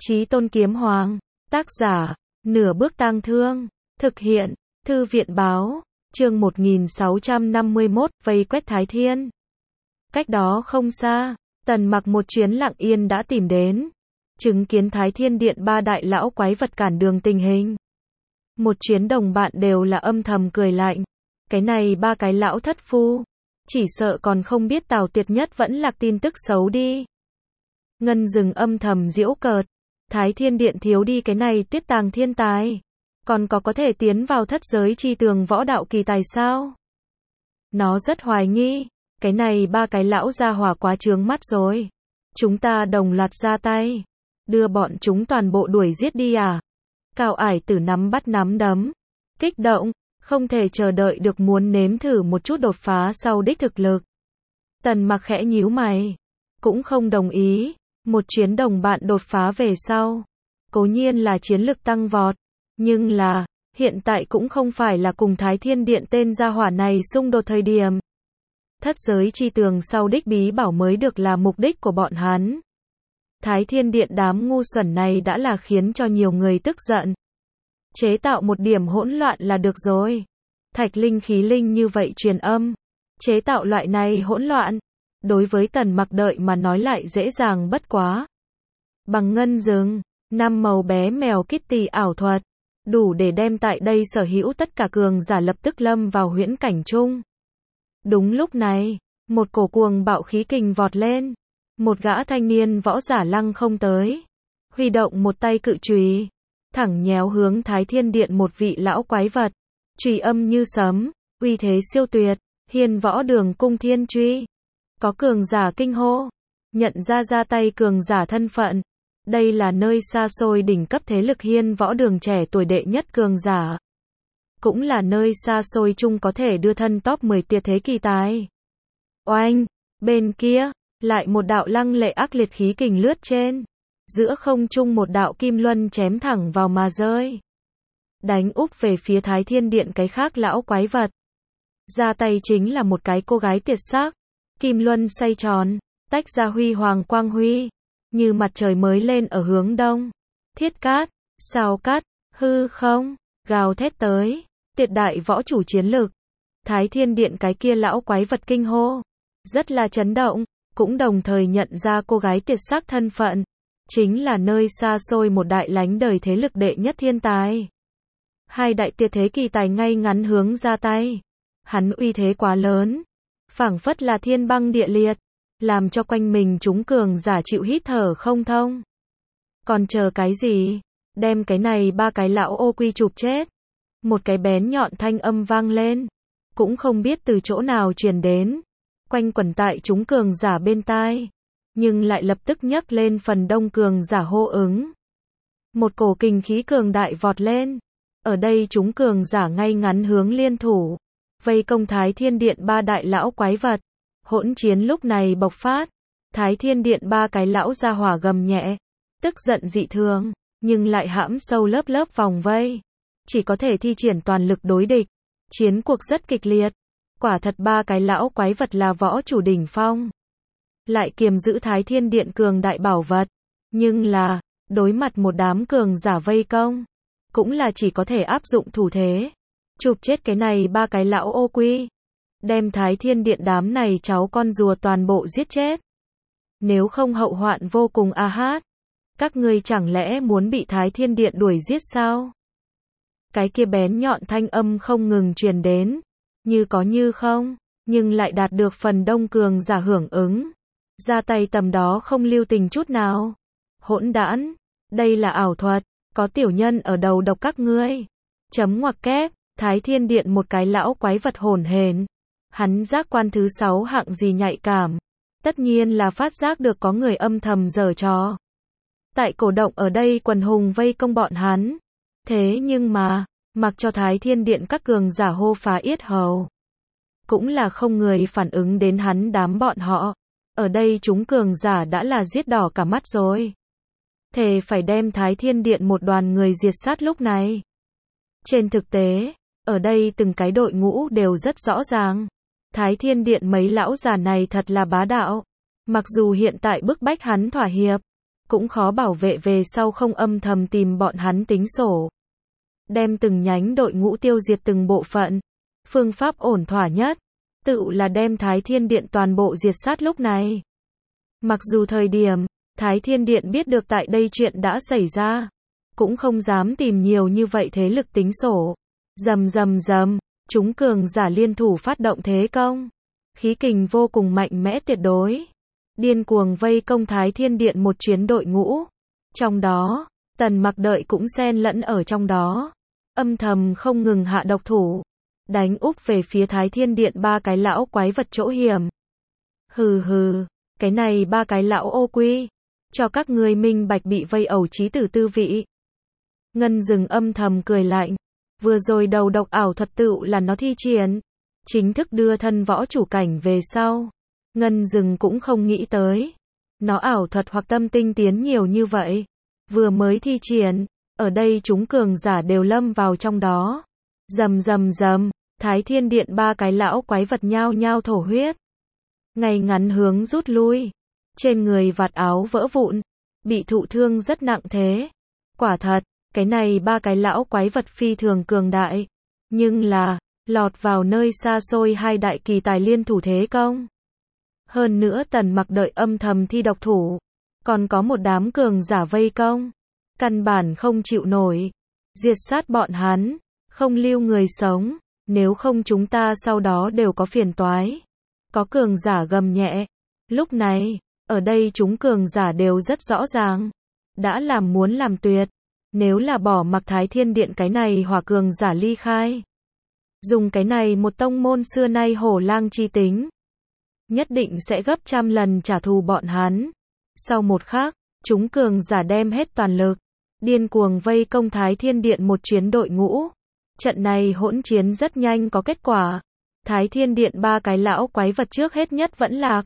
Chí Tôn Kiếm Hoàng, tác giả, Nửa Bước Tang Thương, thực hiện, Thư viện báo, chương 1651, vây quét Thái Thiên. Cách đó không xa, Tần Mặc một chuyến lặng yên đã tìm đến, chứng kiến Thái Thiên Điện ba đại lão quái vật cản đường tình hình. Một chuyến đồng bạn đều là âm thầm cười lạnh, cái này ba cái lão thất phu, chỉ sợ còn không biết Tào Tuyệt Nhất vẫn lạc tin tức xấu đi. Ngân Dừng âm thầm giễu cợt, Thái Thiên Điện thiếu đi cái này Tuyết Tàng thiên tài, còn có thể tiến vào thất giới chi tường võ đạo kỳ tài sao? Nó rất hoài nghi, cái này ba cái lão gia hỏa quá trướng mắt rồi. Chúng ta đồng loạt ra tay, đưa bọn chúng toàn bộ đuổi giết đi à? Cao Ải Tử nắm bắt nắm đấm, kích động, không thể chờ đợi được muốn nếm thử một chút đột phá sau đích thực lực. Tần Mặc khẽ nhíu mày, cũng không đồng ý. Một chuyến đồng bạn đột phá về sau, cố nhiên là chiến lực tăng vọt, nhưng là, hiện tại cũng không phải là cùng Thái Thiên Điện tên gia hỏa này xung đột thời điểm. Thất giới chi tường sau đích bí bảo mới được là mục đích của bọn hắn. Thái Thiên Điện đám ngu xuẩn này đã là khiến cho nhiều người tức giận. Chế tạo một điểm hỗn loạn là được rồi. Thạch linh khí linh như vậy truyền âm, chế tạo loại này hỗn loạn, đối với Tần Mặc đợi mà nói lại dễ dàng bất quá. Bằng Ngân Dừng, 5 màu bé mèo Kitty ảo thuật, đủ để đem tại đây sở hữu tất cả cường giả lập tức lâm vào huyễn cảnh chung. Đúng lúc này, một cổ cuồng bạo khí kình vọt lên, một gã thanh niên võ giả lăng không tới, huy động một tay cự chùy, thẳng nhéo hướng Thái Thiên Điện một vị lão quái vật, chùy âm như sấm, uy thế siêu tuyệt, Hiên Võ Đường cung thiên truy. Có cường giả kinh hô, nhận ra tay cường giả thân phận. Đây là nơi xa xôi đỉnh cấp thế lực Hiên Võ Đường trẻ tuổi đệ nhất cường giả. Cũng là nơi xa xôi chung có thể đưa thân top 10 tuyệt thế kỳ tài. Oanh, bên kia, lại một đạo lăng lệ ác liệt khí kình lướt trên. Giữa không trung một đạo kim luân chém thẳng vào mà rơi. Đánh úp về phía Thái Thiên Điện cái khác lão quái vật. Ra tay chính là một cái cô gái tuyệt sắc. Kim luân xoay tròn, tách ra huy hoàng quang huy, như mặt trời mới lên ở hướng đông. Thiết cát, sao cát, hư không, gào thét tới, tuyệt đại võ chủ chiến lực. Thái Thiên Điện cái kia lão quái vật kinh hô, rất là chấn động, cũng đồng thời nhận ra cô gái tuyệt sắc thân phận, chính là nơi xa xôi một đại lánh đời thế lực đệ nhất thiên tài. Hai đại tuyệt thế kỳ tài ngay ngắn hướng ra tay, hắn uy thế quá lớn, phảng phất là thiên băng địa liệt, làm cho quanh mình chúng cường giả chịu hít thở không thông. Còn chờ cái gì? Đem cái này ba cái lão ô quy chụp chết. Một cái bén nhọn thanh âm vang lên, cũng không biết từ chỗ nào truyền đến, quanh quẩn tại chúng cường giả bên tai, nhưng lại lập tức nhấc lên phần đông cường giả hô ứng. Một cổ kình khí cường đại vọt lên, ở đây chúng cường giả ngay ngắn hướng liên thủ, vây công Thái Thiên Điện ba đại lão quái vật. Hỗn chiến lúc này bộc phát, Thái Thiên Điện ba cái lão gia hỏa gầm nhẹ, tức giận dị thường, nhưng lại hãm sâu lớp vòng vây, chỉ có thể thi triển toàn lực đối địch. Chiến cuộc rất kịch liệt, quả thật ba cái lão quái vật là võ chủ đỉnh phong, lại kiềm giữ Thái Thiên Điện cường đại bảo vật, nhưng là, đối mặt một đám cường giả vây công, cũng là chỉ có thể áp dụng thủ thế. Chụp chết cái này ba cái lão ô quy, đem Thái Thiên Điện đám này cháu con rùa toàn bộ giết chết. Nếu không hậu hoạn vô cùng a hát. Các ngươi chẳng lẽ muốn bị Thái Thiên Điện đuổi giết sao? Cái kia bén nhọn thanh âm không ngừng truyền đến, như có như không, nhưng lại đạt được phần đông cường giả hưởng ứng. Ra tay tầm đó không lưu tình chút nào. Hỗn đản, đây là ảo thuật, có tiểu nhân ở đầu độc các ngươi. Chấm ngoặc kép. Thái Thiên Điện một cái lão quái vật hồn hển, hắn giác quan thứ 6 hạng gì nhạy cảm, tất nhiên là phát giác được có người âm thầm giở trò. Tại cổ động ở đây quần hùng vây công bọn hắn, thế nhưng mà, mặc cho Thái Thiên Điện các cường giả hô phá yết hầu, cũng là không người phản ứng đến hắn đám bọn họ. Ở đây chúng cường giả đã là giết đỏ cả mắt rồi, thề phải đem Thái Thiên Điện một đoàn người diệt sát lúc này. Trên thực tế, ở đây từng cái đội ngũ đều rất rõ ràng. Thái Thiên Điện mấy lão già này thật là bá đạo. Mặc dù hiện tại bức bách hắn thỏa hiệp, cũng khó bảo vệ về sau không âm thầm tìm bọn hắn tính sổ. Đem từng nhánh đội ngũ tiêu diệt từng bộ phận. Phương pháp ổn thỏa nhất, tự là đem Thái Thiên Điện toàn bộ diệt sát lúc này. Mặc dù thời điểm, Thái Thiên Điện biết được tại đây chuyện đã xảy ra, cũng không dám tìm nhiều như vậy thế lực tính sổ. Rầm rầm rầm, chúng cường giả liên thủ phát động thế công. Khí kình vô cùng mạnh mẽ tuyệt đối. Điên cuồng vây công Thái Thiên Điện một chuyến đội ngũ. Trong đó, Tần Mặc đợi cũng xen lẫn ở trong đó. Âm thầm không ngừng hạ độc thủ. Đánh úp về phía Thái Thiên Điện ba cái lão quái vật chỗ hiểm. Hừ hừ, cái này ba cái lão ô quy. Cho các ngươi minh bạch bị vây ẩu chí tử tư vị. Ngân Dừng âm thầm cười lạnh. Vừa rồi đầu độc ảo thuật tựu là nó thi triển. Chính thức đưa thân võ chủ cảnh về sau. Ngân Dừng cũng không nghĩ tới. Nó ảo thuật hoặc tâm tinh tiến nhiều như vậy. Vừa mới thi triển. Ở đây chúng cường giả đều lâm vào trong đó. Rầm rầm rầm. Thái Thiên Điện ba cái lão quái vật nhao nhao thổ huyết. Ngay ngắn hướng rút lui. Trên người vạt áo vỡ vụn. Bị thụ thương rất nặng thế. Quả thật, cái này ba cái lão quái vật phi thường cường đại. Nhưng là, lọt vào nơi xa xôi hai đại kỳ tài liên thủ thế công. Hơn nữa Tần Mặc đợi âm thầm thi độc thủ. Còn có một đám cường giả vây công. Căn bản không chịu nổi. Diệt sát bọn hắn. Không lưu người sống. Nếu không chúng ta sau đó đều có phiền toái. Có cường giả gầm nhẹ. Lúc này, ở đây chúng cường giả đều rất rõ ràng. Đã làm muốn làm tuyệt. Nếu là bỏ mặc Thái Thiên Điện cái này hỏa cường giả ly khai. Dùng cái này một tông môn xưa nay hổ lang chi tính. Nhất định sẽ gấp trăm lần trả thù bọn hắn. Sau một khắc, chúng cường giả đem hết toàn lực. Điên cuồng vây công Thái Thiên Điện một chuyến đội ngũ. Trận này hỗn chiến rất nhanh có kết quả. Thái Thiên Điện ba cái lão quái vật trước hết nhất vẫn lạc.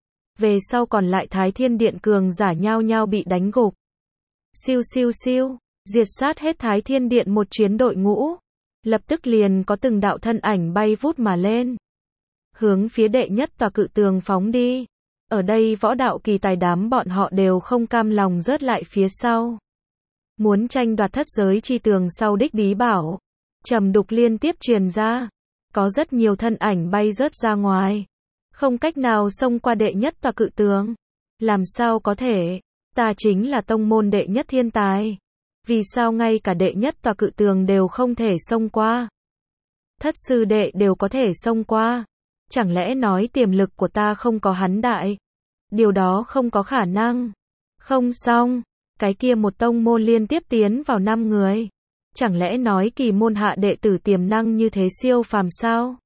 Về sau còn lại Thái Thiên Điện cường giả nhao nhao bị đánh gục. Siêu siêu siêu, diệt sát hết Thái Thiên Điện một chuyến đội ngũ. Lập tức liền có từng đạo thân ảnh bay vút mà lên. Hướng phía đệ nhất tòa cự tường phóng đi. Ở đây võ đạo kỳ tài đám bọn họ đều không cam lòng rớt lại phía sau. Muốn tranh đoạt thất giới chi tường sau đích bí bảo. Trầm đục liên tiếp truyền ra. Có rất nhiều thân ảnh bay rớt ra ngoài. Không cách nào xông qua đệ nhất tòa cự tường. Làm sao có thể? Ta chính là tông môn đệ nhất thiên tài. Vì sao ngay cả đệ nhất tòa cự tường đều không thể xông qua? Thất sư đệ đều có thể xông qua. Chẳng lẽ nói tiềm lực của ta không có hắn đại? Điều đó không có khả năng. Không xong. Cái kia một tông môn liên tiếp tiến vào 5 người. Chẳng lẽ nói kỳ môn hạ đệ tử tiềm năng như thế siêu phàm sao?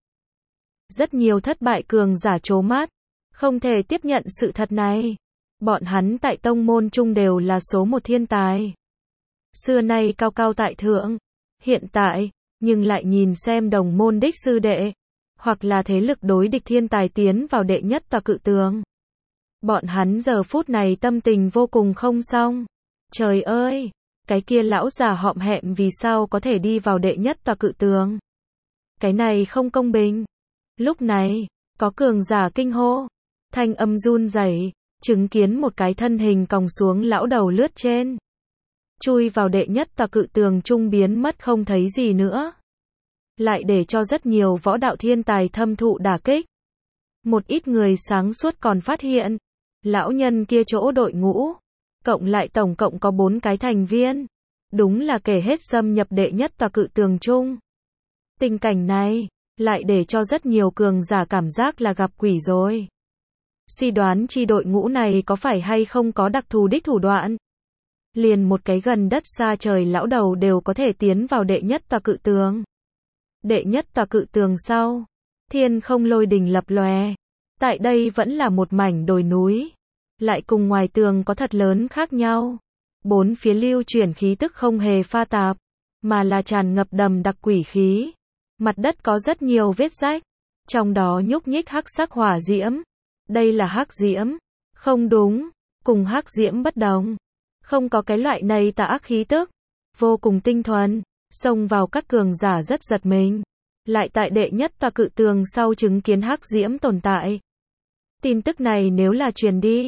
Rất nhiều thất bại cường giả trố mắt. Không thể tiếp nhận sự thật này. Bọn hắn tại tông môn chung đều là số một thiên tài. Xưa nay cao cao tại thượng. Hiện tại, nhưng lại nhìn xem đồng môn đích sư đệ. Hoặc là thế lực đối địch thiên tài tiến vào đệ nhất tòa cự tường. Bọn hắn giờ phút này tâm tình vô cùng không xong. Trời ơi! Cái kia lão già họm hẹm vì sao có thể đi vào đệ nhất tòa cự tường? Cái này không công bình. Lúc này, có cường giả kinh hô. Thanh âm run rẩy, chứng kiến một cái thân hình còng xuống lão đầu lướt trên. Chui vào đệ nhất tòa cự tường trung biến mất không thấy gì nữa. Lại để cho rất nhiều võ đạo thiên tài thâm thụ đả kích. Một ít người sáng suốt còn phát hiện. Lão nhân kia chỗ đội ngũ. Cộng lại tổng cộng có 4 cái thành viên. Đúng là kể hết xâm nhập đệ nhất tòa cự tường chung. Tình cảnh này, lại để cho rất nhiều cường giả cảm giác là gặp quỷ rồi. Suy đoán chi đội ngũ này có phải hay không có đặc thù đích thủ đoạn. Liền một cái gần đất xa trời lão đầu đều có thể tiến vào đệ nhất tòa cự tường. Đệ nhất tòa cự tường sau. Thiên không lôi đình lập lòe. Tại đây vẫn là một mảnh đồi núi. Lại cùng ngoài tường có thật lớn khác nhau. 4 phía lưu chuyển khí tức không hề pha tạp. Mà là tràn ngập đầm đặc quỷ khí. Mặt đất có rất nhiều vết rách. Trong đó nhúc nhích hắc sắc hỏa diễm. Đây là hắc diễm. Không đúng. Cùng hắc diễm bất đồng. Không có cái loại này tà ác khí tức. Vô cùng tinh thuần. Xông vào các cường giả rất giật mình. Lại tại đệ nhất tòa cự tường sau chứng kiến hắc diễm tồn tại. Tin tức này nếu là truyền đi.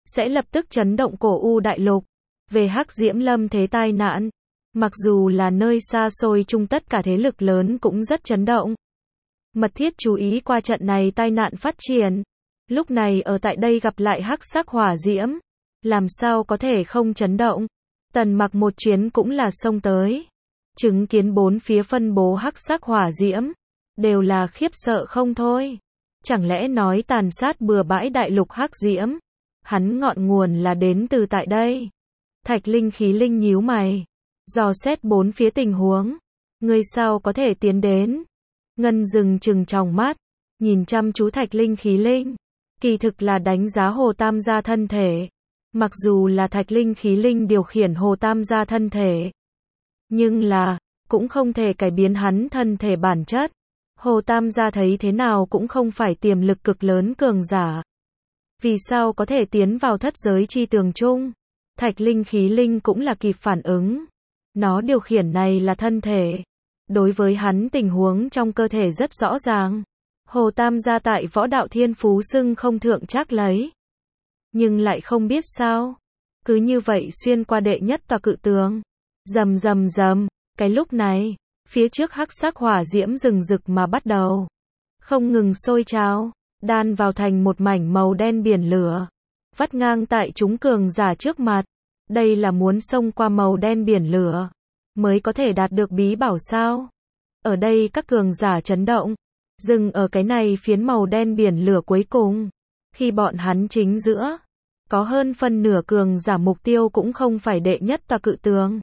sẽ lập tức chấn động cổ U đại lục. Về Hắc Diễm Lâm thế tai nạn, mặc dù là nơi xa xôi chung tất cả thế lực lớn cũng rất chấn động. Mật thiết chú ý qua trận này tai nạn phát triển. Lúc này ở tại đây gặp lại hắc sắc hỏa diễm, làm sao có thể không chấn động. Tần Mặc một chuyến cũng là xông tới, chứng kiến bốn phía phân bố hắc sắc hỏa diễm, đều là khiếp sợ không thôi. Chẳng lẽ nói tàn sát bừa bãi đại lục hắc diễm, hắn ngọn nguồn là đến từ tại đây. Thạch Linh Khí Linh nhíu mày, dò xét bốn phía tình huống. Ngươi sao có thể tiến đến? Ngân dừng trừng tròng mắt, nhìn chăm chú Thạch Linh Khí Linh. Kỳ thực là đánh giá Hồ Tam gia thân thể. Mặc dù là Thạch Linh Khí Linh điều khiển Hồ Tam gia thân thể, nhưng là, cũng không thể cải biến hắn thân thể bản chất. Hồ Tam gia thấy thế nào cũng không phải tiềm lực cực lớn cường giả. Vì sao có thể tiến vào thất giới chi tường chung? Thạch Linh Khí Linh cũng là kịp phản ứng. Nó điều khiển này là thân thể. Đối với hắn tình huống trong cơ thể rất rõ ràng. Hồ Tam gia tại võ đạo thiên phú xưng không thượng trác lấy. Nhưng lại không biết sao. Cứ như vậy xuyên qua đệ nhất tòa cự tường. Rầm rầm rầm. Cái lúc này, phía trước hắc sắc hỏa diễm rừng rực mà bắt đầu. Không ngừng sôi trào, đan vào thành một mảnh màu đen biển lửa. Vắt ngang tại chúng cường giả trước mặt. Đây là muốn xông qua màu đen biển lửa, mới có thể đạt được bí bảo sao? Ở đây các cường giả chấn động. Dừng ở cái này phiến màu đen biển lửa cuối cùng. Khi bọn hắn chính giữa, có hơn phân nửa cường giả mục tiêu cũng không phải đệ nhất tòa cự tường,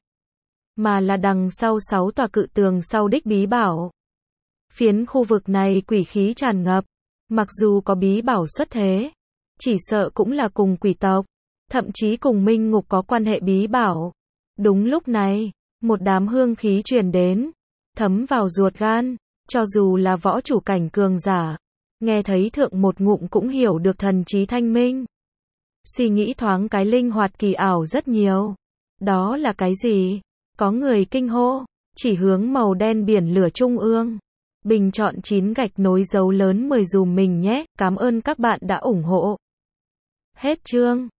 mà là đằng sau 6 tòa cự tường sau đích bí bảo. Phiến khu vực này quỷ khí tràn ngập. Mặc dù có bí bảo xuất thế, chỉ sợ cũng là cùng quỷ tộc, thậm chí cùng minh ngục có quan hệ bí bảo. Đúng lúc này, một đám hương khí truyền đến, thấm vào ruột gan. Cho dù là võ chủ cảnh cường giả, nghe thấy thượng một ngụm cũng hiểu được thần trí thanh minh. Suy nghĩ thoáng cái linh hoạt kỳ ảo rất nhiều. Đó là cái gì? Có người kinh hô, chỉ hướng màu đen biển lửa trung ương. Bình chọn 9 gạch nối dấu lớn 10 dùm mình nhé, cảm ơn các bạn đã ủng hộ. Hết chương.